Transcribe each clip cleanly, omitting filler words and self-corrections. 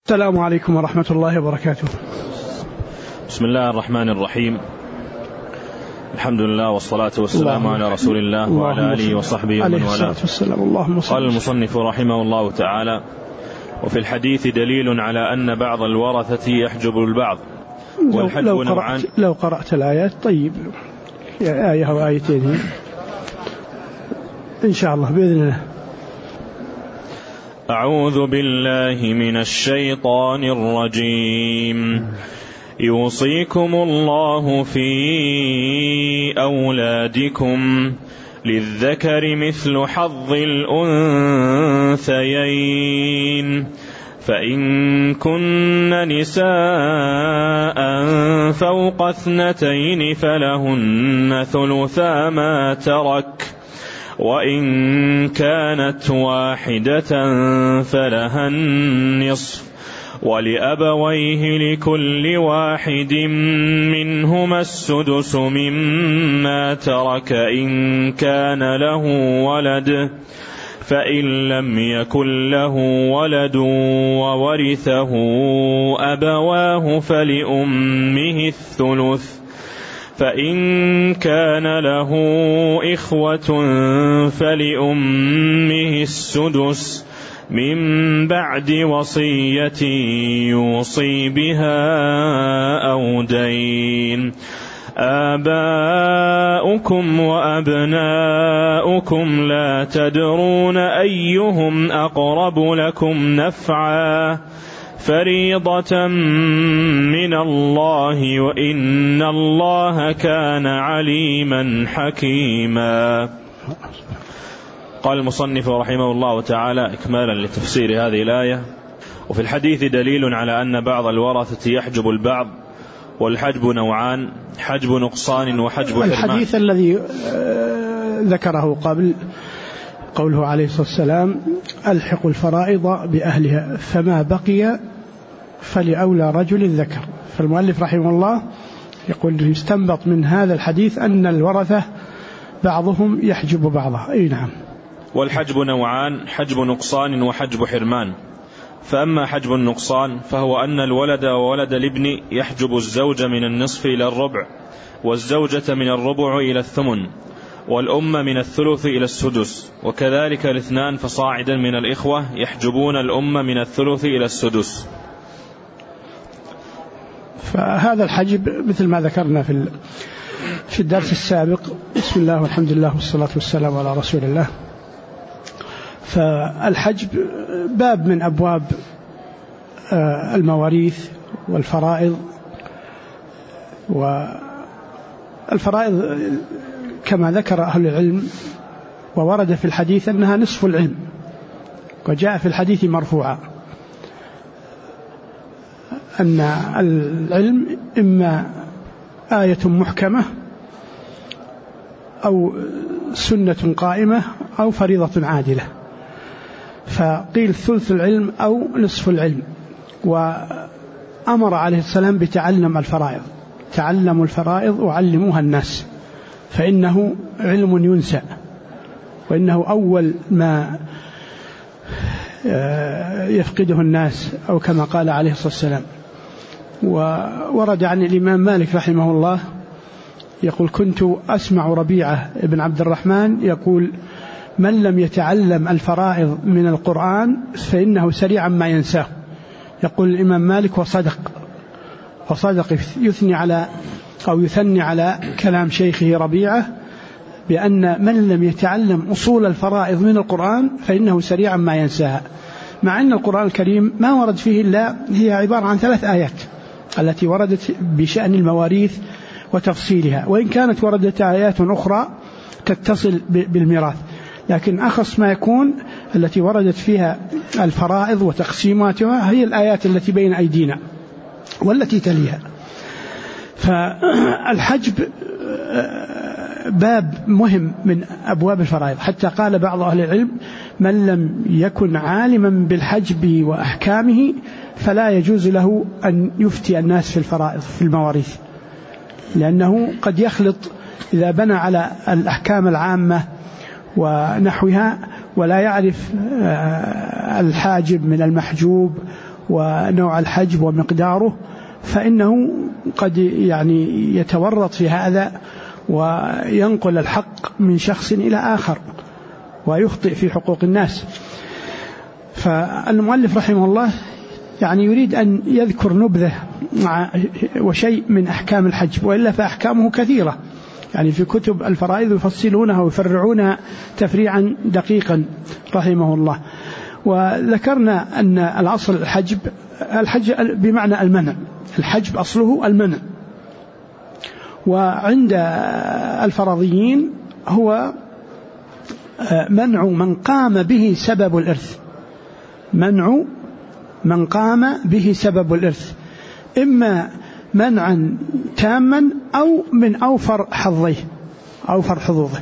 السلام عليكم ورحمة الله وبركاته. بسم الله الرحمن الرحيم. الحمد لله والصلاة والسلام على رسول الله وعلى آله وصحبه ومن والاه. قال المصنف رحمه الله تعالى: وفي الحديث دليل على أن بعض الورثة يحجب البعض والحجب نوعان. لو قرأت الآيات طيب، آية أو آيتين إن شاء الله بإذن الله. أعوذ بالله من الشيطان الرجيم. يوصيكم الله في أولادكم للذكر مثل حظ الأنثيين، فإن كن نساء فوق 2 فلهن ثلثا ما ترك، وإن كانت واحدة فلها النصف، ولأبويه لكل واحد منهما السدس مما ترك إن كان له ولد، فإن لم يكن له ولد وورثه أبواه فلأمه الثلث، فإن كان له إخوة فلأمه السدس من بعد وصية يوصي بها أو دين. آباؤكم وأبناؤكم لا تدرون أيهم أقرب لكم نفعا، فريضة من الله، وإن الله كان عليما حكيما. قال المصنف رحمه الله تعالى إكمالا لتفسير هذه الآية: وفي الحديث دليل على أن بعض الورثة يحجب البعض، والحجب نوعان: حجب نقصان وحجب حرمان. الحديث الذي ذكره قبل قوله عليه الصلاة والسلام: ألحق الفرائض بأهلها فما بقي فلأولى رجل ذكر. فالمؤلف رحمه الله يقول يستنبط من هذا الحديث أن الورثة بعضهم يحجب بعضه. أي نعم. والحجب نوعان: حجب نقصان وحجب حرمان. فأما حجب النقصان فهو أن الولد وولد الابن يحجب الزوج من النصف إلى الربع، والزوجة من الربع إلى الثمن، والأم من الثلث إلى السدس، وكذلك الاثنان فصاعدا من الإخوة يحجبون الأم من الثلث إلى السدس. فهذا الحجب مثل ما ذكرنا في الدرس السابق. بسم الله والحمد لله والصلاة والسلام على رسول الله. فالحجب باب من أبواب المواريث والفرائض. والفرائض كما ذكر أهل العلم وورد في الحديث أنها نصف العلم، وجاء في الحديث مرفوعا أن العلم إما آية محكمة أو سنة قائمة أو فريضة عادلة، فقيل ثلث العلم أو نصف العلم. وأمر عليه السلام بتعلم الفرائض: تعلموا الفرائض وعلموها الناس فإنه علم ينسى، وإنه أول ما يفقده الناس، أو كما قال عليه الصلاة والسلام. وورد عن الإمام مالك رحمه الله يقول: كنت أسمع ربيعة بن عبد الرحمن يقول: من لم يتعلم الفرائض من القرآن فإنه سريعا ما ينساه. يقول الإمام مالك وصدق يثني على أو يثني على كلام شيخه ربيعة بأن من لم يتعلم أصول الفرائض من القرآن فإنه سريعا ما ينساها، مع أن القرآن الكريم ما ورد فيه إلا هي عبارة عن 3 آيات التي وردت بشأن المواريث وتفصيلها، وإن كانت وردت آيات أخرى تتصل بالميراث، لكن أخص ما يكون التي وردت فيها الفرائض وتقسيماتها هي الآيات التي بين أيدينا والتي تليها. فالحجب باب مهم من أبواب الفرائض، حتى قال بعض أهل العلم: من لم يكن عالما بالحجب وأحكامه فلا يجوز له أن يفتي الناس في الفرائض في المواريث، لأنه قد يخلط إذا بنى على الأحكام العامة ونحوها ولا يعرف الحاجب من المحجوب ونوع الحجب ومقداره، فإنه قد يعني يتورط في هذا وينقل الحق من شخص إلى آخر ويخطئ في حقوق الناس. فالمؤلف رحمه الله يعني يريد أن يذكر نبذة وشيء من أحكام الحجب، وإلا فأحكامه كثيرة، يعني في كتب الفرائض يفصلونها ويفرعونها تفريعا دقيقا رحمه الله. وذكرنا أن الأصل الحجب بمعنى المنع، الحجب أصله المنع، وعند الفرضيين هو منع من قام به سبب الإرث، منع من قام به سبب الإرث، إما منعا تاما أو من أوفر حظيه أوفر حظوظه.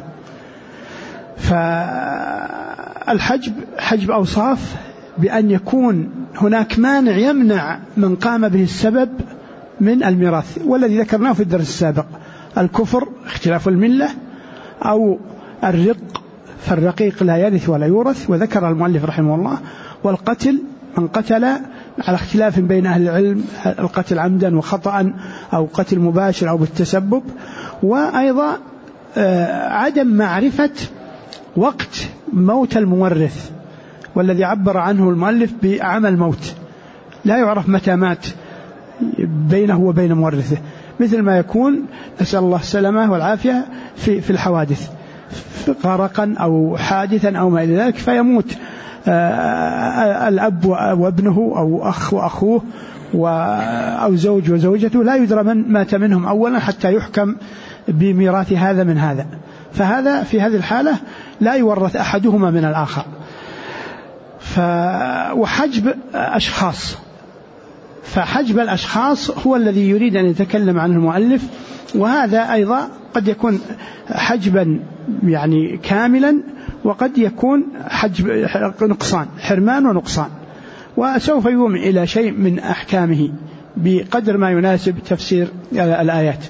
فالحجب حجب أوصاف بأن يكون هناك مانع يمنع من قام به السبب من الميراث، والذي ذكرناه في الدرس السابق: الكفر اختلاف الملة، أو الرق فالرقيق لا يرث ولا يورث، وذكر المؤلف رحمه الله، والقتل من قتل على اختلاف بين أهل العلم، القتل عمدا وخطأ أو قتل مباشر أو بالتسبب، وأيضا عدم معرفة وقت موت المورث، والذي عبر عنه المؤلف بعمى الموت، لا يعرف متى مات بينه وبين مورثه، مثل ما يكون نسأل الله السلامة والعافية في الحوادث، غرقا أو حادثا أو ما إلى ذلك، فيموت الأب وابنه أو أخ وأخوه أو زوج وزوجته، لا يدرى من مات منهم أولا حتى يحكم بميراث هذا من هذا، فهذا في هذه الحالة لا يورث أحدهما من الآخر. وحجب أشخاص، فحجب الأشخاص هو الذي يريد أن يتكلم عنه المؤلف، وهذا أيضا قد يكون حجبا يعني كاملا، وقد يكون حجب نقصان، حرمان ونقصان، وسوف يومي إلى شيء من أحكامه بقدر ما يناسب تفسير الآيات.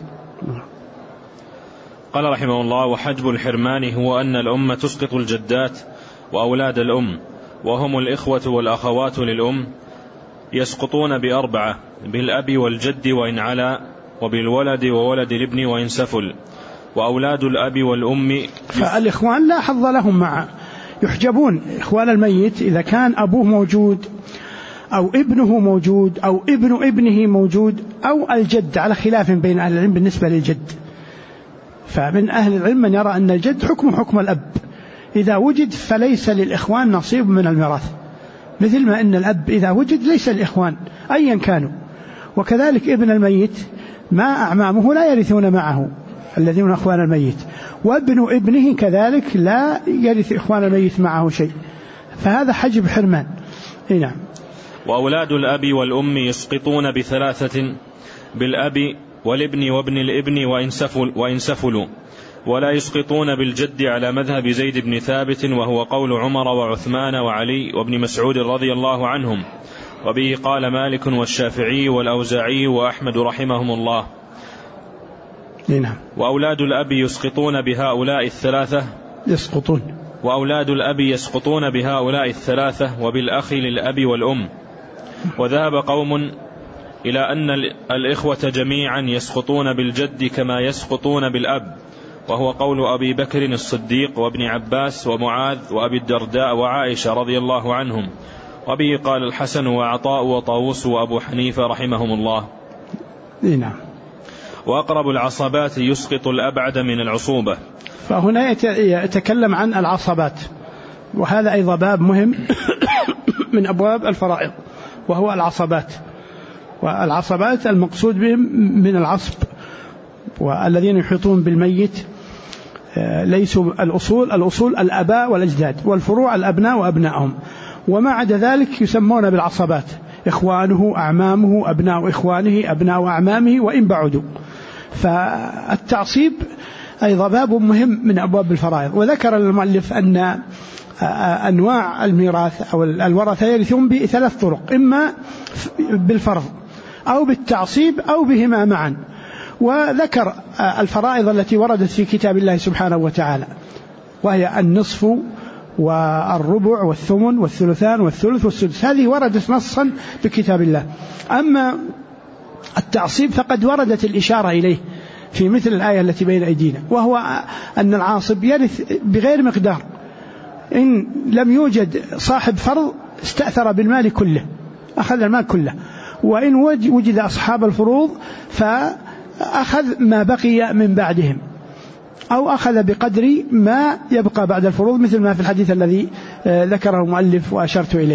قال رحمه الله: وحجب الحرمان هو أن الأم تسقط الجدات وأولاد الأم، وهم الإخوة والأخوات للأم، يسقطون بأربعة: بالأب والجد وإن علا، وبالولد وولد الابن وإن سفل، وأولاد الأب والأم. فالإخوان لا حظ لهم معه، يحجبون إخوان الميت إذا كان أبوه موجود أو ابنه موجود أو ابن ابنه موجود، أو الجد، على خلاف بين أهل العلم بالنسبة للجد. فمن أهل العلم من يرى أن الجد حكم الأب، إذا وجد فليس للإخوان نصيب من الميراث، مثل ما أن الأب إذا وجد ليس للإخوان أيا كانوا. وكذلك ابن الميت ما أعمامه لا يرثون معه الذين أخوان الميت، وابن ابنه كذلك لا يرث إخوان الميت معه شيء، فهذا حجب حرمان. نعم. وأولاد الأب والأم يسقطون بثلاثة: بالأب والابن وابن الابن وإن سفلوا، ولا يسقطون بالجد على مذهب زيد بن ثابت، وهو قول عمر وعثمان وعلي وابن مسعود رضي الله عنهم، وبه قال مالك والشافعي والأوزاعي وأحمد رحمهم الله. نعم. وأولاد الأب يسقطون بهؤلاء الثلاثة، وأولاد الأب يسقطون بهؤلاء الثلاثة، وبالأخ للأب والأم. وذهب قوم إلى أن الإخوة جميعا يسقطون بالجد كما يسقطون بالأب، وهو قول أبي بكر الصديق وابن عباس ومعاذ وأبي الدرداء وعائشة رضي الله عنهم، وبه قال الحسن وعطاء وطاووس وأبو حنيفة رحمهم الله. نعم. وأقرب العصبات يسقط الأبعد من العصوبة. فهنا يتكلم عن العصبات، وهذا أيضا باب مهم من أبواب الفرائض، وهو العصبات. والعصبات المقصود بهم من العصب، والذين يحيطون بالميت ليسوا الأصول الأباء والأجداد، والفروع الأبناء وأبنائهم، وما عدا ذلك يسمون بالعصبات: إخوانه، أعمامه، أبناء إخوانه، أبناء أعمامه وإن بعدوا. فالتعصيب أيضا باب مهم من أبواب الفرائض. وذكر المؤلف أن أنواع الميراث أو الورثة يرثون بثلاث طرق: إما بالفرض أو بالتعصيب أو بهما معا. وذكر الفرائض التي وردت في كتاب الله سبحانه وتعالى، وهي النصف والربع والثمن والثلثان والثلث والسدس، هذه وردت نصا بكتاب الله. أما التعصيب فقد وردت الإشارة إليه في مثل الآية التي بين أيدينا، وهو أن العاصب يرث بغير مقدار، إن لم يوجد صاحب فرض استأثر بالمال كله، أخذ المال كله، وإن وجد أصحاب الفروض فأخذ ما بقي من بعدهم، أو أخذ بقدر ما يبقى بعد الفروض، مثل ما في الحديث الذي ذكره المؤلف وأشرت إليه.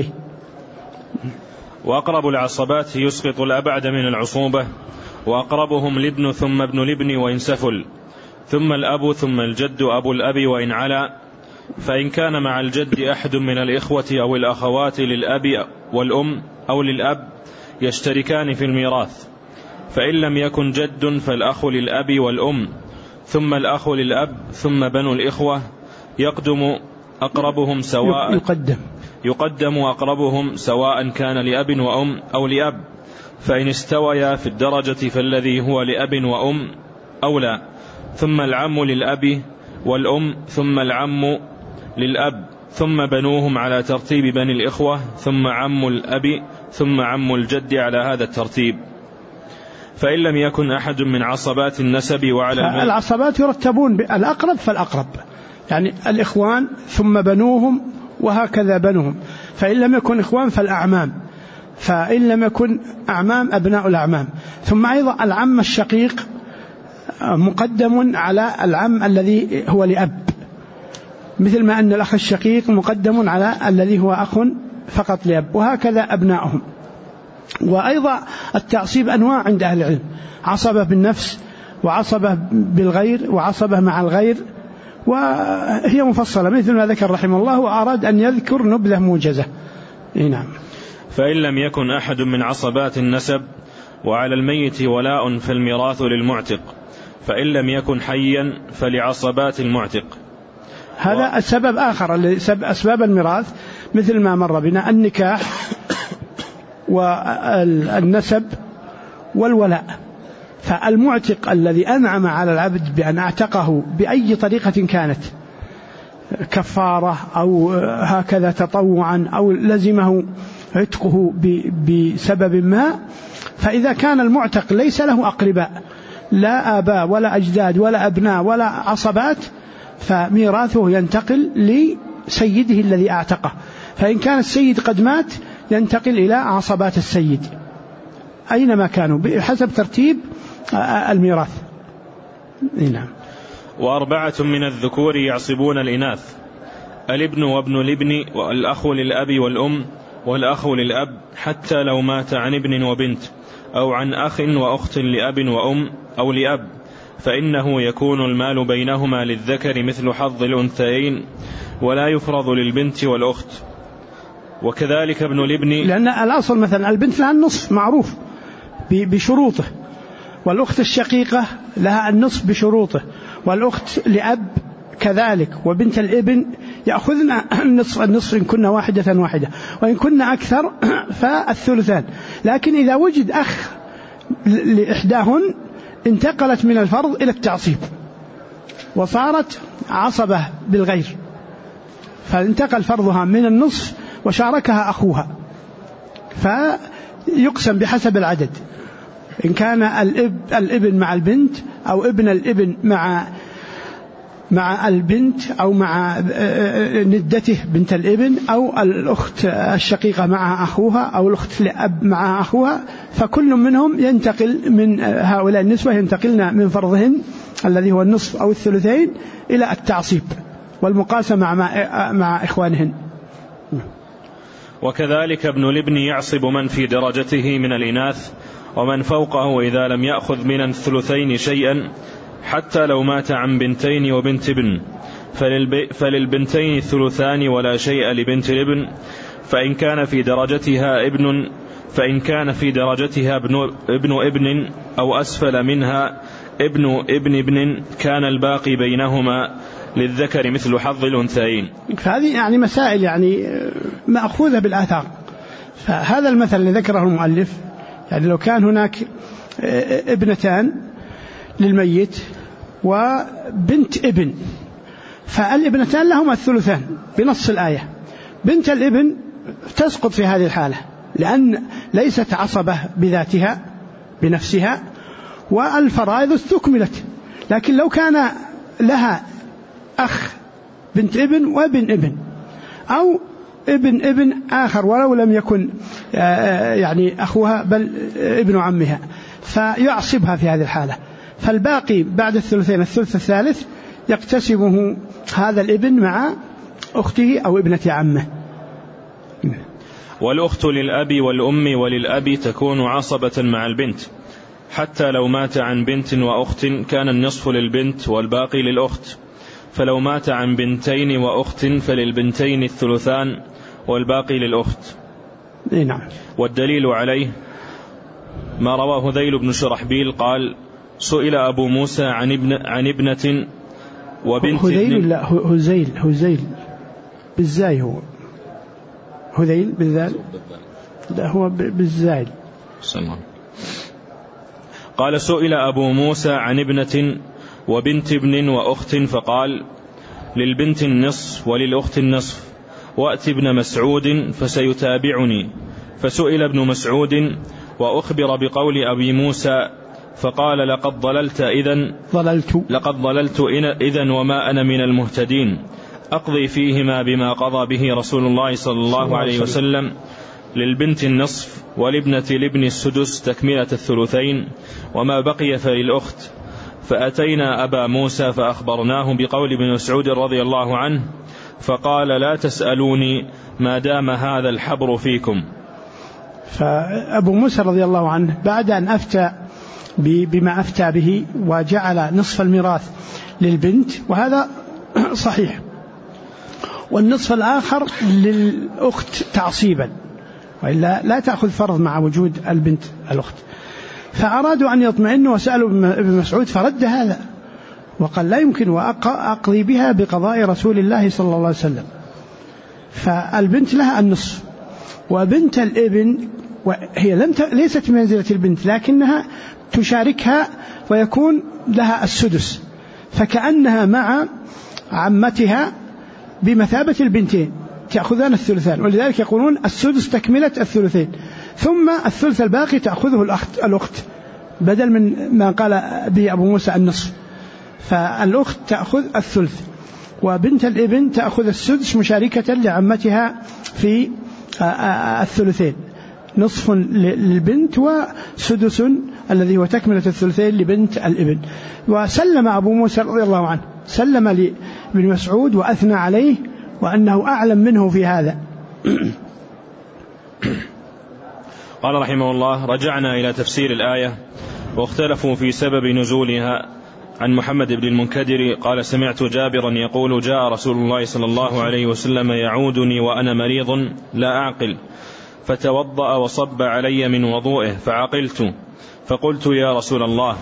وأقرب العصبات يسقط الأبعد من العصوبة، وأقربهم الابن ثم ابن الابن وإن سفل، ثم الأب ثم الجد أبو الأب وإن علا، فإن كان مع الجد أحد من الإخوة أو الأخوات للأب والأم أو للأب يشتركان في الميراث، فإن لم يكن جد فالأخ للأب والأم ثم الأخ للأب ثم بنو الإخوة، يقدم أقربهم سواء يقدم أقربهم سواء كان لأب وأم أو لأب، فإن استويا في الدرجة فالذي هو لأب وأم أولى، ثم العم للأب والأم ثم العم للأب، ثم بنوهم على ترتيب بني الإخوة، ثم عم الأب ثم عم الجد على هذا الترتيب. فإن لم يكن أحد من عصبات النسب وعلى العصبات يرتبون بالأقرب فالأقرب، يعني الإخوان ثم بنوهم وهكذا بنوهم، فإن لم يكن إخوان فالأعمام، فإن لم يكن أعمام أبناء الأعمام، ثم أيضا العم الشقيق مقدم على العم الذي هو لأب، مثل ما أن الأخ الشقيق مقدم على الذي هو أخ فقط لأب، وهكذا أبناؤهم. وأيضا التعصيب أنواع عند أهل العلم، عصبة بالنفس وعصبة بالغير وعصبة مع الغير، وهي مفصلة مثل ما ذكر رحمه الله، وأراد أن يذكر نبذة موجزة. نعم. فإن لم يكن أحد من عصبات النسب وعلى الميت ولاء فالميراث للمعتق، فإن لم يكن حيا فلعصبات المعتق. هذا السبب آخر أسباب الميراث مثل ما مر بنا، النكاح والنسب والولاء. فالمعتق الذي أنعم على العبد بأن أعتقه بأي طريقة كانت، كفارة أو هكذا تطوعا أو لزمه عتقه بسبب ما، فإذا كان المعتق ليس له أقرباء، لا آباء ولا أجداد ولا أبناء ولا عصبات، فميراثه ينتقل لسيده الذي أعتقه. فإن كان السيد قد مات ينتقل إلى عصبات السيد أينما كانوا بحسب ترتيب الميراث. نعم. وأربعة من الذكور يعصبون الإناث: الابن وابن الابن والأخ للأب والأم والأخ للأب، حتى لو مات عن ابن وبنت أو عن أخ وأخت لأب وأم أو لأب، فإنه يكون المال بينهما للذكر مثل حظ الأنثيين، ولا يفرض للبنت والأخت. وكذلك ابن الابن، لأن الأصل مثلا البنت لها النصف معروف بشروطه، والأخت الشقيقة لها النصف بشروطه، والأخت لأب كذلك، وبنت الابن يأخذن النصف إن كنا واحدة، وإن كنا أكثر فالثلثان. لكن إذا وجد أخ لإحداهن انتقلت من الفرض إلى التعصيب وصارت عصبة بالغير، فانتقل فرضها من النصف وشاركها أخوها، فيقسم بحسب العدد، إن كان الابن مع البنت أو ابن الابن مع البنت أو مع ندته بنت الابن، أو الأخت الشقيقة مع أخوها، أو الأخت لأب مع أخوها، فكل منهم ينتقل من هؤلاء النسوة ينتقلن من فرضهن الذي هو النصف أو الثلثين إلى التعصيب والمقاسمة مع إخوانهن. وكذلك ابن الابن يعصب من في درجته من الإناث ومن فوقه إذا لم يأخذ من الثلثين شيئا، حتى لو مات عن بنتين وبنت ابن، فللبنتين الثلثان ولا شيء لبنت الابن، فإن كان في درجتها ابن ابن أو أسفل منها ابن ابن كان الباقي بينهما للذكر مثل حظ الأنثيين. فهذه يعني مسائل يعني مأخوذة بالآثار. فهذا المثل اللي ذكره المؤلف، يعني لو كان هناك ابنتان للميت وبنت ابن، فالابنتان لهما الثلثان بنص الآية. بنت الابن تسقط في هذه الحالة لأن ليست عصبة بذاتها بنفسها، والفرائض استكملت. لكن لو كان لها أخ بنت ابن وابن ابن أو ابن آخر ولو لم يكن يعني أخوها بل ابن عمها، فيعصبها في هذه الحالة، فالباقي بعد الثلثين الثلث الثالث يقتسمه هذا الابن مع أخته أو ابنة عمه. والأخت للأب والأم وللأب تكون عصبة مع البنت، حتى لو مات عن بنت وأخت كان النصف للبنت والباقي للأخت، فلو مات عن بنتين وأخت فللبنتين الثلثان والباقي للأخت. نعم. والدليل عليه ما رواه هذيل بن شرحبيل قال: سئل أبو موسى عن ابنة وبنت هذيل لا هزيل بالزاي، هو هذيل بالذال، لا هو بالزاي. قال: سئل أبو موسى عن ابنة وبنت ابن وأخت فقال: للبنت النصف وللأخت النصف، وأت ابن مسعود فسيتابعني. فسئل ابن مسعود وأخبر بقول أبي موسى فقال: لقد ضللت إذن وما أنا من المهتدين، أقضي فيهما بما قضى به رسول الله صلى الله عليه وسلم، للبنت النصف ولابنة الابن السدس تكملة الثلثين، وما بقي فللأخت. فأتينا أبا موسى فأخبرناه بقول ابن مسعود رضي الله عنه، فقال: لا تسألوني ما دام هذا الحبر فيكم. فأبو موسى رضي الله عنه بعد أن أفتى بما أفتى به وجعل نصف الميراث للبنت، وهذا صحيح، والنصف الآخر للأخت تعصيبا، وإلا لا تأخذ فرض مع وجود البنت الأخت. فأرادوا أن يطمئنوا وسألوا ابن مسعود فرد هذا وقال: لا يمكن، وأقضي بها بقضاء رسول الله صلى الله عليه وسلم. فالبنت لها النصف، وبنت الابن وهي ليست منزلة البنت لكنها تشاركها ويكون لها السدس، فكأنها مع عمتها بمثابة البنتين تأخذان الثلثان، ولذلك يقولون السدس تكملة الثلثين، ثم الثلث الباقي تأخذه الأخت بدل من ما قال به أبو موسى النصف. فالأخت تأخذ الثلث، وبنت الابن تأخذ السدس مشاركة لعمتها في الثلثين، نصف للبنت وسدس الذي هو تكملة الثلثين لبنت الابن. وسلم أبو موسى رضي الله عنه، سلم لابن مسعود وأثنى عليه وأنه أعلم منه في هذا. قال رحمه الله: رجعنا إلى تفسير الآية واختلفوا في سبب نزولها. عن محمد بن المنكدر قال: سمعت جابرا يقول: جاء رسول الله صلى الله عليه وسلم يعودني وأنا مريض لا أعقل، فتوضأ وصب علي من وضوئه فعقلت، فقلت: يا رسول الله.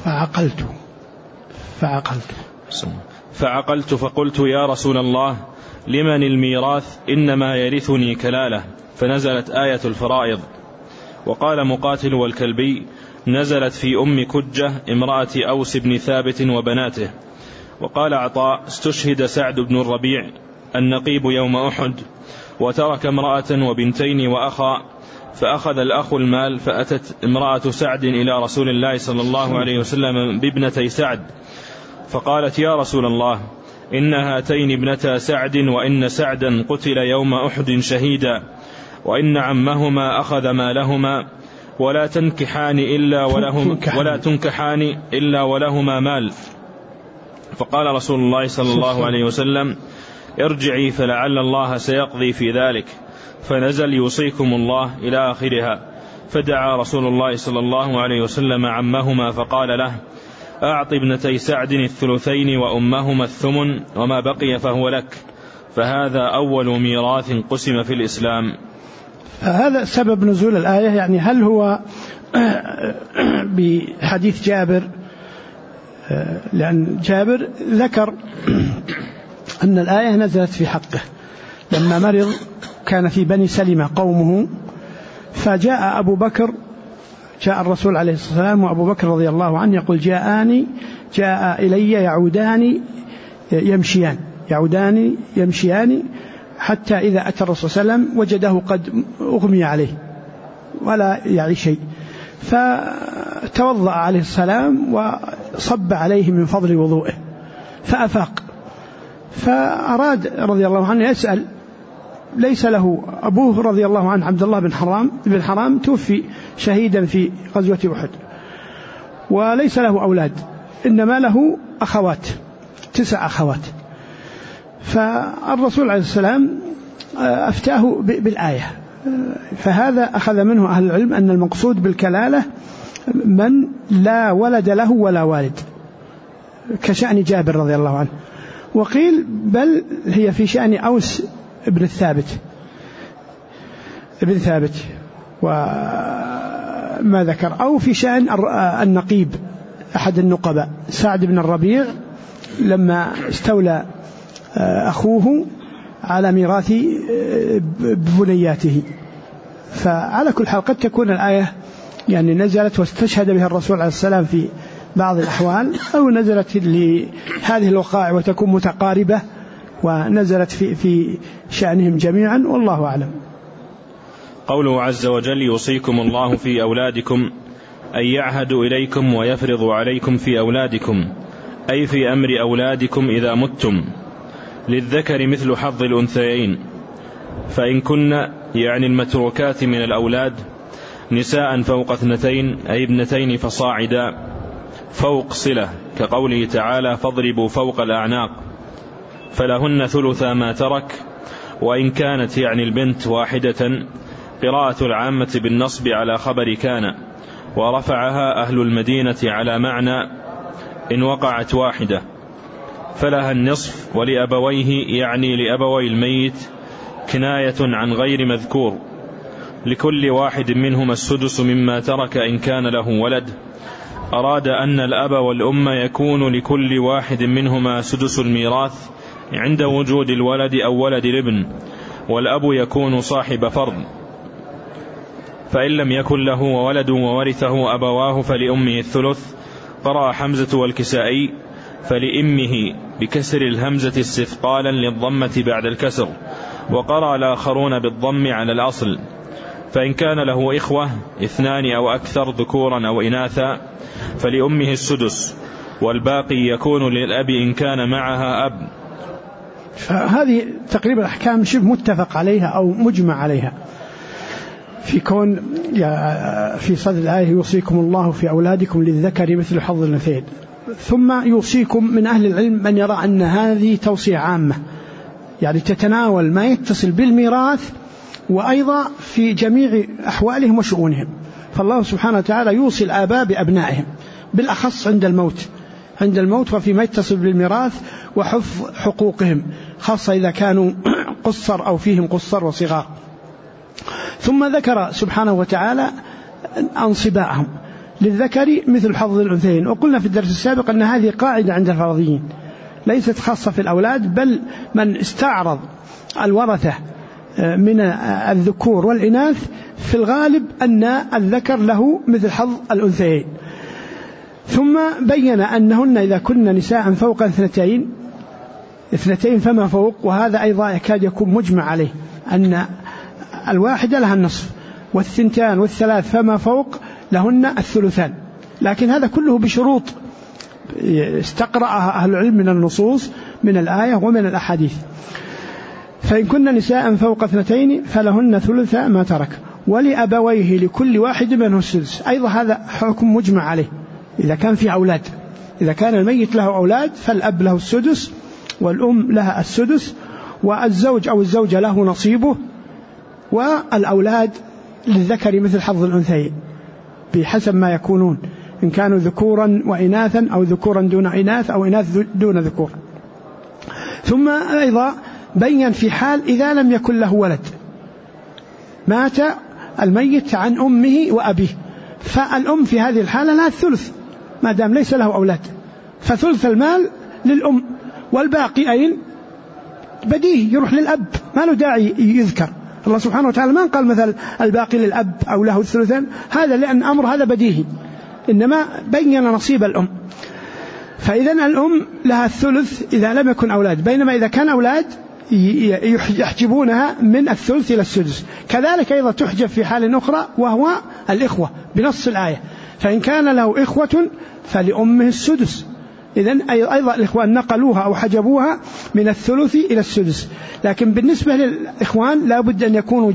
فعقلت فقلت: يا رسول الله، لمن الميراث؟ إنما يرثني كلالة. فنزلت آية الفرائض. وقال مقاتل والكلبي: نزلت في أم كجة امرأة أوس بن ثابت وبناته. وقال عطاء: استشهد سعد بن الربيع النقيب يوم أحد، وترك امرأة وبنتين وأخا، فأخذ الأخ المال، فأتت امرأة سعد إلى رسول الله صلى الله عليه وسلم بابنتي سعد، فقالت: يا رسول الله، إن هاتين ابنتا سعد، وإن سعدا قتل يوم أحد شهيدا، وإن عمهما أخذ مالهما، ولا تنكحان إلا ولهما مال. فقال رسول الله صلى الله عليه وسلم: ارجعي فلعل الله سيقضي في ذلك. فنزل: يوصيكم الله إلى آخرها. فدعا رسول الله صلى الله عليه وسلم عمهما فقال له: أعط ابنتي سعد الثلثين وأمهما الثمن، وما بقي فهو لك. فهذا أول ميراث قسم في الإسلام. هذا سبب نزول الآية، يعني هل هو بحديث جابر؟ لأن جابر ذكر أن الآية نزلت في حقه لما مرض، كان في بني سلمة قومه، فجاء أبو بكر، جاء الرسول عليه الصلاة والسلام وأبو بكر رضي الله عنه يقول: جاء إلي يعودان يمشيان، يعودان يمشيان حتى إذا أتى الرسول صلى الله عليه وسلم وجده قد أغمي عليه ولا يعي شيء، فتوضأ عليه السلام وصب عليه من فضل وضوئه فأفاق، فأراد رضي الله عنه يسأل، ليس له أبوه رضي الله عنه عبد الله بن حرام توفي شهيدا في غزوة أحد، وليس له أولاد إنما له أخوات 9 أخوات. فالرسول عليه السلام أفتاه بالآية، فهذا أخذ منه أهل العلم أن المقصود بالكلالة من لا ولد له ولا والد، كشأن جابر رضي الله عنه، وقيل بل هي في شأن أوس ابن ثابت وما ذكر، أو في شأن النقيب أحد النقباء سعد بن الربيع لما استولى أخوه على ميراث بنياته. فعلى كل حال قد تكون الآية يعني نزلت واستشهد بها الرسول عليه السلام في بعض الأحوال، أو نزلت لهذه الوقائع وتكون متقاربة ونزلت في شأنهم جميعا، والله أعلم. قوله عز وجل يوصيكم الله في أولادكم أن يعهدوا إليكم ويفرضوا عليكم في أولادكم، أي في أمر أولادكم إذا متم، للذكر مثل حظ الأنثيين، فإن كن يعني المتروكات من الأولاد نساء فوق 2 أي 2 فصاعدا، فوق صلة كقوله تعالى فاضربوا فوق الأعناق، فلهن ثلث ما ترك، وإن كانت يعني البنت 1 قراءة العامة بالنصب على خبر كان، ورفعها أهل المدينة على معنى إن وقعت 1 فلها النصف، ولأبويه يعني لأبوي الميت كناية عن غير مذكور، لكل واحد منهما السدس مما ترك إن كان له ولد، أراد أن الأب والأم يكون لكل واحد منهما سدس الميراث عند وجود الولد أو ولد الابن، والأب يكون صاحب فرض، فإن لم يكن له ولد وورثه أبواه فلأمه الثلث. قرأ حمزة والكسائي فلأمه بكسر الهمزة استثقالا للضمة بعد الكسر، وقرأ الآخرون بالضم على الأصل. فإن كان له إخوة 2 أو أكثر ذكورا أو إناثا فلأمه السدس، والباقي يكون للأب إن كان معها أب. فهذه تقريبا أحكام شبه متفق عليها أو مجمع عليها في كون في صدر الآية يوصيكم الله في أولادكم للذكر مثل حظ الأنثيين، ثم يوصيكم من أهل العلم من يرى أن هذه توصية عامة يعني تتناول ما يتصل بالميراث وأيضا في جميع أحوالهم وشؤونهم. فالله سبحانه وتعالى يوصي الآباء بأبنائهم بالأخص عند الموت وفيما يتصل بالميراث وحفظ حقوقهم، خاصة إذا كانوا قصر أو فيهم قصر وصغار. ثم ذكر سبحانه وتعالى أنصباءهم للذكر مثل حظ الأنثيين، وقلنا في الدرس السابق أن هذه قاعدة عند الفرضيين ليست خاصة في الأولاد، بل من استعرض الورثة من الذكور والإناث في الغالب أن الذكر له مثل حظ الأنثيين. ثم بين أنهن إذا كن نساء فوق 2 فما فوق، وهذا أيضا يكاد يكون مجمع عليه أن 1 لها النصف، 2 و3 فما فوق لهن 3، لكن هذا كله بشروط استقرأها أهل العلم من النصوص من الآية ومن الأحاديث. فإن كن نساء فوق 2 فلهن ثلث ما ترك، ولأبويه لكل واحد منه السدس، أيضا هذا حكم مجمع عليه إذا كان في أولاد. إذا كان الميت له أولاد فالأب له السدس والأم لها السدس، والزوج أو الزوجة له نصيبه، والأولاد للذكر مثل حظ الأنثيين بحسب ما يكونون، إن كانوا ذكورا وإناثا أو ذكورا دون إناث أو إناث دون ذكور. ثم أيضا بين في حال إذا لم يكن له ولد، مات الميت عن أمه وأبيه، فالأم في هذه الحالة لها الثلث ما دام ليس له أولاد، فثلث المال للأم، والباقي أين بديه يروح للأب، ما له داعي يذكر. الله سبحانه وتعالى ما قال مثل الباقي للأب أو له الثلثان، هذا لأن أمر هذا بديهي، إنما بين نصيب الأم. فإذا الأم لها الثلث إذا لم يكن أولاد، بينما إذا كان أولاد يحجبونها من الثلث إلى السدس. كذلك أيضا تحجب في حال أخرى وهو الإخوة بنص الآية، فإن كان له إخوة فلأمه السدس. إذن أيضا الإخوان نقلوها أو حجبوها من الثلث إلى السدس. لكن بالنسبة للإخوان لا بد أن يكونوا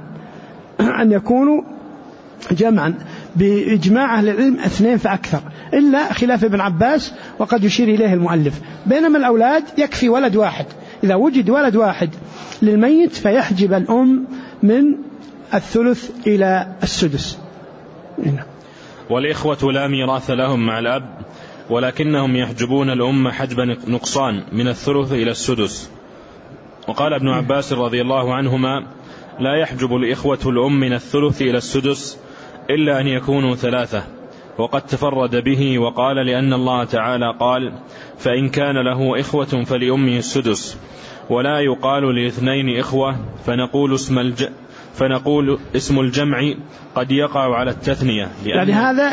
جمعا بإجماع أهل العلم 2 فأكثر، إلا خلاف ابن عباس وقد يشير إليه المؤلف. بينما الأولاد يكفي ولد واحد، إذا وجد ولد واحد للميت فيحجب الأم من الثلث إلى السدس. والإخوة لا ميراث لهم مع الأب، ولكنهم يحجبون الأم حجب نقصان من الثلث إلى السدس. وقال ابن عباس رضي الله عنهما: لا يحجب الإخوة الأم من الثلث إلى السدس إلا أن يكونوا 3. وقد تفرد به وقال: لأن الله تعالى قال: فإن كان له إخوة فلأمه السدس. ولا يقال ل2 إخوة فنقول اسم الجمع قد يقع على التثنية، يعني هذا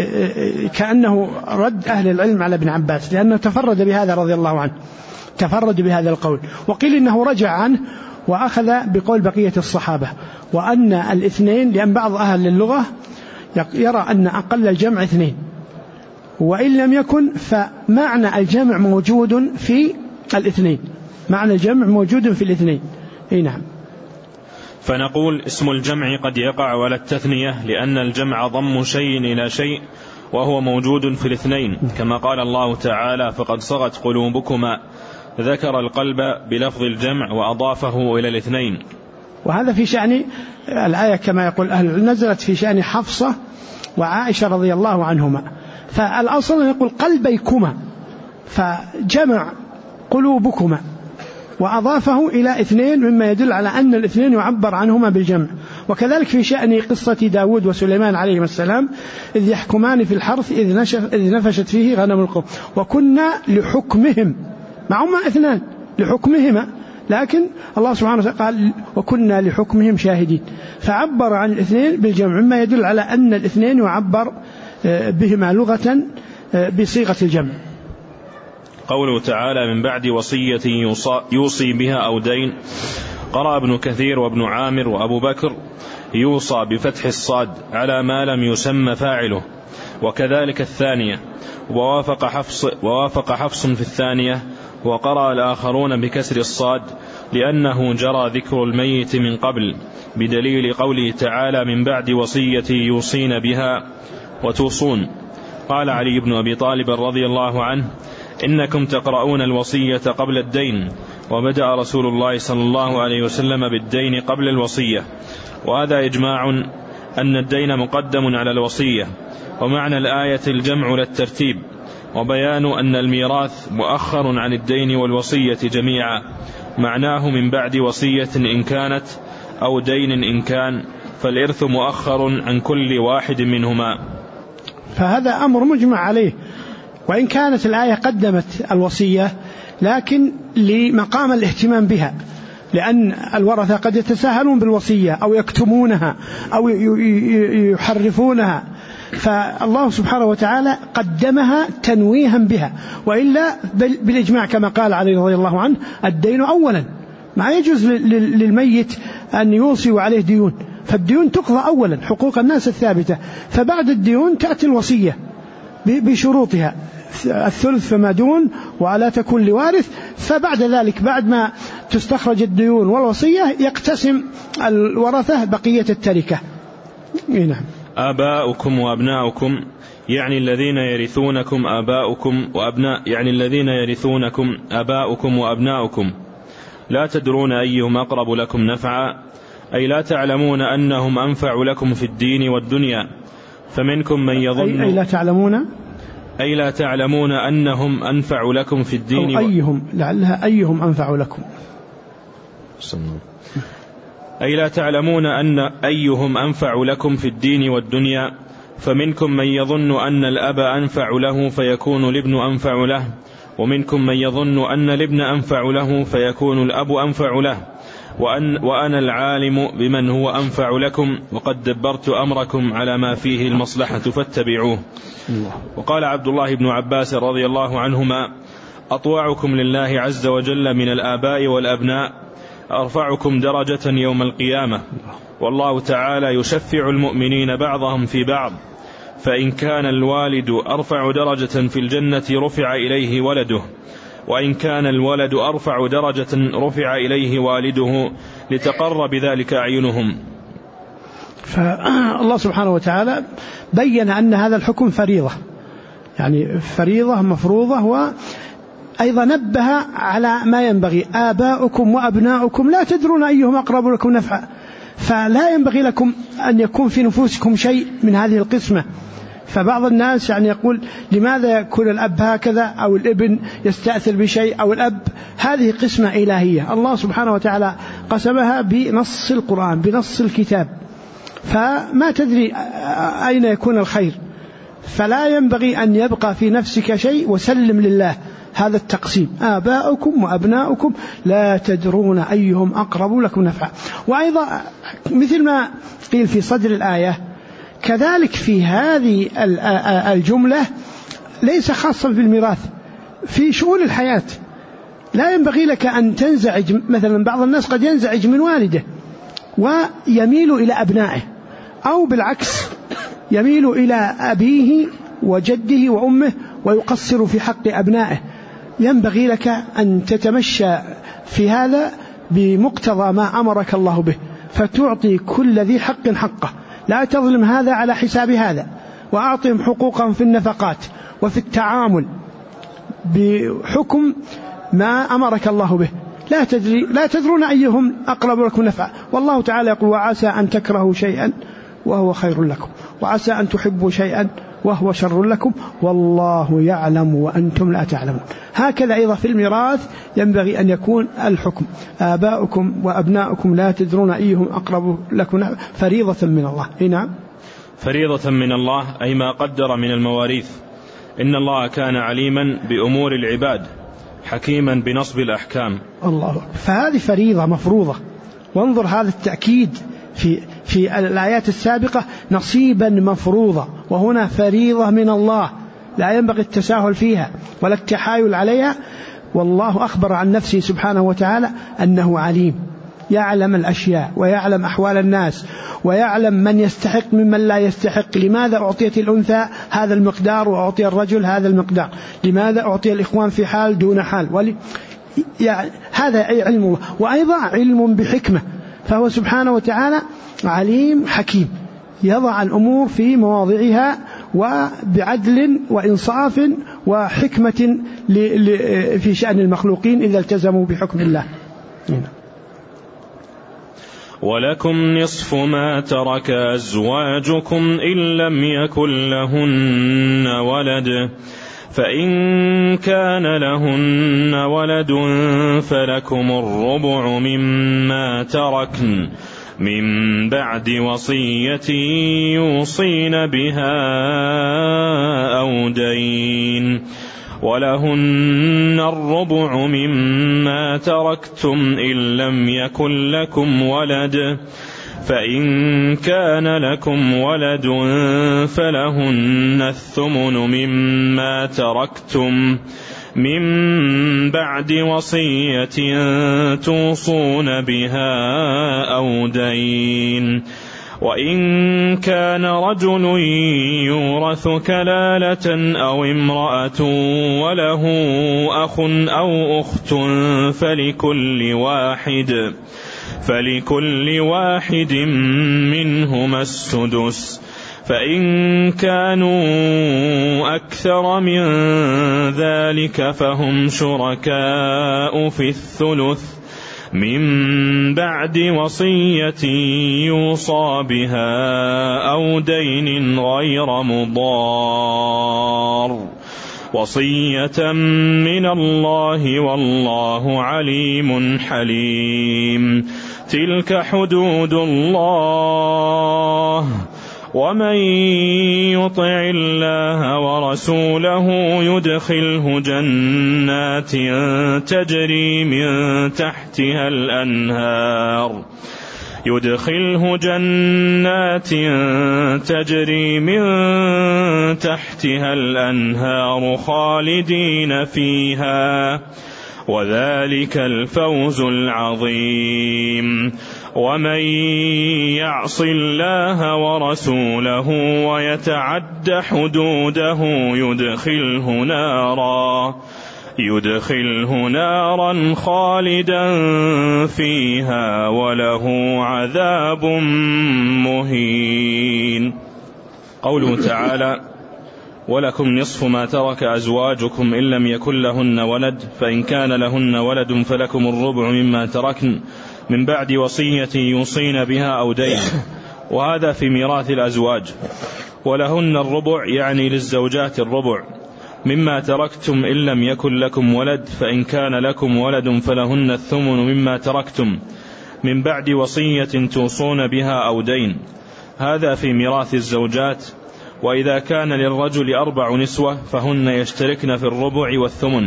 كأنه رد أهل العلم على ابن عباس، لأنه تفرد بهذا رضي الله عنه، تفرد بهذا القول. وقيل إنه رجع عنه وأخذ بقول بقية الصحابة، وأن 2، لأن بعض أهل اللغة يرى أن أقل الجمع 2، وإن لم يكن فمعنى الجمع موجود في 2، معنى الجمع موجود في 2. نعم. فنقول اسم الجمع قد يقع على التثنية، لأن الجمع ضم شيء إلى شيء وهو موجود في 2، كما قال الله تعالى: فقد صغت قلوبكما، ذكر القلب بلفظ الجمع وأضافه إلى 2. وهذا في شأن الآية كما يقول أهل نزلت في شأن حفصة وعائشة رضي الله عنهما، فالأصل يقول قلبيكما، فجمع قلوبكما وأضافه إلى 2، مما يدل على أن 2 يعبر عنهما بالجمع. وكذلك في شأن قصة داود وسليمان عليهما السلام إذ يحكمان في الحرث إذ نفشت فيه غنم القوم، وكنا لحكمهم، معهما 2 لحكمهما، لكن الله سبحانه وتعالى قال: وكنا لحكمهم شاهدين، فعبر عن 2 بالجمع، مما يدل على أن 2 يعبر بهما لغة بصيغة الجمع. قوله تعالى: من بعد وصية يوصي بها أو دين. قرأ ابن كثير وابن عامر وأبو بكر: يوصى بفتح الصاد على ما لم يسمى فاعله، وكذلك الثانية، ووافق حفص في الثانية. وقرأ الآخرون بكسر الصاد لأنه جرى ذكر الميت من قبل، بدليل قوله تعالى: من بعد وصية يوصين بها وتوصون. قال علي بن أبي طالب رضي الله عنه: إنكم تقرؤون الوصية قبل الدين، وبدأ رسول الله صلى الله عليه وسلم بالدين قبل الوصية، وهذا إجماع أن الدين مقدم على الوصية. ومعنى الآية الجمع للترتيب، وبيان أن الميراث مؤخر عن الدين والوصية جميعا، معناه من بعد وصية إن كانت أو دين إن كان، فالإرث مؤخر عن كل واحد منهما. فهذا أمر مجمع عليه، وإن كانت الآية قدمت الوصية لكن لمقام الاهتمام بها، لأن الورثة قد يتساهلون بالوصية أو يكتمونها أو يحرفونها، فالله سبحانه وتعالى قدمها تنويها بها. وإلا بالإجماع كما قال علي رضي الله عنه: الدين أولا، ما يجوز للميت أن يوصي وعليه ديون، فالديون تقضى أولا، حقوق الناس الثابتة، فبعد الديون تأتي الوصية بشروطها، 1/3 فما دون ولا تكون لوارث. فبعد ذلك بعد ما تستخرج الديون والوصية يقتسم الورثة بقية التركة. نعم. آباؤكم وأبناؤكم يعني الذين يرثونكم آباؤكم وأبناء، يعني الذين يرثونكم آباؤكم وأبناؤكم، لا تدرون أيهم أقرب لكم نفعا، أي لا تعلمون أنهم أنفع لكم في الدين والدنيا، فمنكم من يظن أي لا تعلمون أنهم أنفع لكم في الدين، لعلها أيهم أنفع لكم، أي لا تعلمون أن أيهم أنفع لكم في الدين والدنيا، فمنكم من يظن أن الأب أنفع له فيكون الابن أنفع له، ومنكم من يظن أن الابن أنفع له فيكون الأب أنفع له، وأنا العالم بمن هو أنفع لكم، وقد دبرت أمركم على ما فيه المصلحة فاتبعوه. وقال عبد الله بن عباس رضي الله عنهما: أطوعكم لله عز وجل من الآباء والأبناء، أرفعكم درجة يوم القيامة، والله تعالى يشفع المؤمنين بعضهم في بعض، فإن كان الوالد أرفع درجة في الجنة رفع إليه ولده، وإن كان الولد أرفع درجة رفع إليه والده، لتقر بذلك أعينهم. فالله سبحانه وتعالى بيّن أن هذا الحكم فريضة، يعني فريضة مفروضة، وأيضا نبه على ما ينبغي: آباؤكم وأبناؤكم لا تدرون أيهم أقرب لكم نفعا، فلا ينبغي لكم أن يكون في نفوسكم شيء من هذه القسمة. فبعض الناس يعني يقول: لماذا يكون الأب هكذا، أو الابن يستأثر بشيء، أو الأب؟ هذه قسمة إلهية الله سبحانه وتعالى قسمها بنص القرآن، بنص الكتاب، فما تدري أين يكون الخير، فلا ينبغي أن يبقى في نفسك شيء، وسلم لله هذا التقسيم: آباؤكم وأبناؤكم لا تدرون أيهم أقرب لكم نفعا. وأيضا مثل ما قيل في صدر الآية، كذلك في هذه الجملة ليس خاصا بالميراث، في شؤون الحياة لا ينبغي لك أن تنزعج. مثلا بعض الناس قد ينزعج من والده ويميل إلى أبنائه، أو بالعكس يميل إلى أبيه وجده وأمه ويقصر في حق أبنائه. ينبغي لك أن تتمشى في هذا بمقتضى ما أمرك الله به، فتعطي كل ذي حق حقه، لا تظلم هذا على حساب هذا، وأعطهم حقوقهم في النفقات وفي التعامل بحكم ما أمرك الله به. لا تدرون أيهم أقرب لكم نفعا، والله تعالى يقول: وعسى أن تكرهوا شيئا وهو خير لكم، وعسى أن تحبوا شيئا وهو شر لكم، والله يعلم وأنتم لا تعلمون. هكذا أيضا في الميراث ينبغي أن يكون الحكم: آباؤكم وأبناؤكم لا تدرون أيهم أقرب لكم، فريضة من الله. نعم، فريضة من الله، أي ما قدر من المواريث. إن الله كان عليما بأمور العباد، حكيما بنصب الأحكام. الله، فهذه فريضة مفروضة. وانظر هذا التأكيد في الآيات السابقة: نصيبا مفروضة، وهنا فريضة من الله لا ينبغي التساهل فيها ولا التحايل عليها. والله أخبر عن نفسه سبحانه وتعالى أنه عليم، يعلم الأشياء ويعلم أحوال الناس ويعلم من يستحق ممن لا يستحق. لماذا أعطيت الأنثى هذا المقدار وأعطي الرجل هذا المقدار؟ لماذا أعطي الإخوان في حال دون حال؟ يعني هذا علم الله، وأيضا علم بحكمة، فهو سبحانه وتعالى عليم حكيم، يضع الأمور في مواضعها وبعدل وإنصاف وحكمة في شأن المخلوقين إذا التزموا بحكم الله. ولكم نصف ما ترك أزواجكم إن لم يكن لهن ولد، فإن كان لهن ولد فلكم الربع مما تركن من بعد وصية يوصين بها أو دين، ولهن الربع مما تركتم إن لم يكن لكم ولد، فإن كان لكم ولد فلهن الثمن مما تركتم من بعد وصية توصون بها أو دين. وإن كان رجل يورث كلالة أو امرأة وله أخ أو أخت فلكل واحد منهما السدس، فإن كانوا أكثر من ذلك فهم شركاء في الثلث من بعد وصية يوصى بها أو دين غير مضار، وصية من الله والله عليم حليم. تلك حدود الله ومن يطع الله ورسوله يدخله جنات تجري من تحتها الأنهار خالدين فيها، وذلك الفوز العظيم. ومن يعص الله ورسوله ويتعد حدوده يدخله نارا خالدا فيها وله عذاب مهين. قوله تعالى: ولكم نصف ما ترك أزواجكم إن لم يكن لهن ولد، فإن كان لهن ولد فلكم الربع مما تركن من بعد وصية يوصين بها أو دين. وهذا في ميراث الأزواج. ولهن الربع يعني للزوجات الربع مما تركتم إن لم يكن لكم ولد، فإن كان لكم ولد فلهن الثمن مما تركتم من بعد وصية توصون بها أو دين. هذا في ميراث الزوجات. وإذا كان للرجل 4 نسوة فهن يشتركن في الربع والثمن.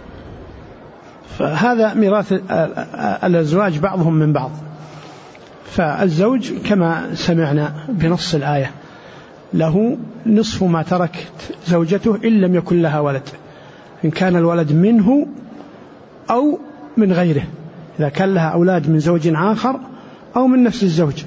فهذا ميراث الأزواج بعضهم من بعض. فالزوج كما سمعنا بنص الآية له نصف ما تركت زوجته إن لم يكن لها ولد، إن كان الولد منه أو من غيره، إذا كان لها أولاد من زوج آخر أو من نفس الزوج،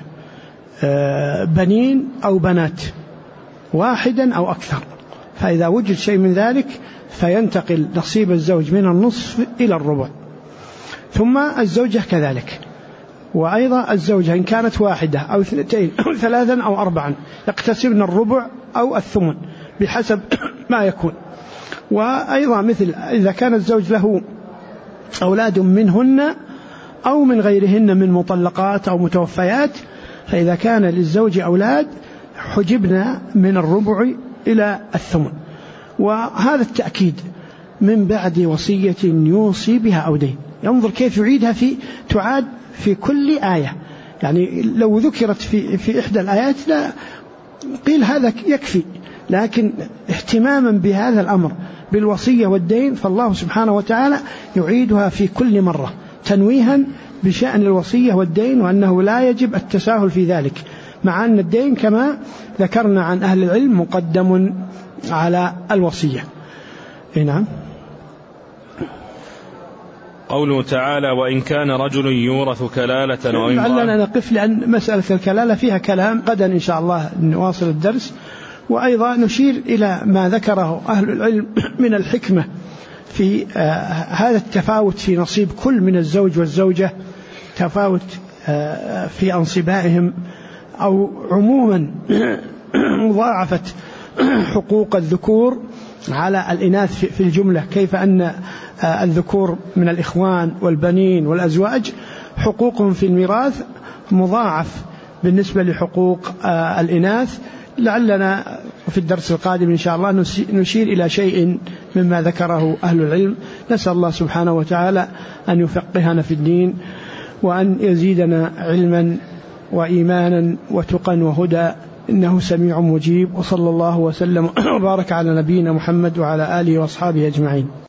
بنين أو بنات، واحدا أو أكثر. فإذا وجد شيء من ذلك فينتقل نصيب الزوج من النصف إلى الربع. ثم الزوجة كذلك. وأيضا الزوجة إن كانت 1 أو 2 أو 3 أو 4 يقتسمن الربع أو الثمن بحسب ما يكون. وأيضا مثل إذا كان الزوج له أولاد منهن أو من غيرهن من مطلقات أو متوفيات، فإذا كان للزوج أولاد حجبنا من الربع إلى الثمن. وهذا التأكيد من بعد وصية يوصي بها أو دين. ينظر كيف يعيدها تعاد في كل آية. يعني لو ذكرت في إحدى الآيات لا قيل هذا يكفي، لكن اهتماما بهذا الأمر بالوصية والدين فالله سبحانه وتعالى يعيدها في كل مرة تنويها بشأن الوصية والدين، وأنه لا يجب التساهل في ذلك، مع أن الدين كما ذكرنا عن أهل العلم مقدم على الوصية. نعم. قوله تعالى: وإن كان رجل يورث كلالة أو امرأة. لعلنا نقف لأن مسألة الكلالة فيها كلام، غدا إن شاء الله نواصل الدرس. وأيضا نشير إلى ما ذكره أهل العلم من الحكمة في هذا التفاوت في نصيب كل من الزوج والزوجة، تفاوت في أنصبائهم، أو عموما مضاعفة حقوق الذكور على الإناث في الجملة، كيف أن الذكور من الإخوان والبنين والأزواج حقوقهم في الميراث مضاعف بالنسبة لحقوق الإناث. لعلنا في الدرس القادم إن شاء الله نشير إلى شيء مما ذكره أهل العلم. نسأل الله سبحانه وتعالى أن يفقهنا في الدين، وأن يزيدنا علما وإيمانا وتقا وهدى، إنه سميع مجيب. وصلى الله وسلم وبارك على نبينا محمد وعلى آله وأصحابه أجمعين.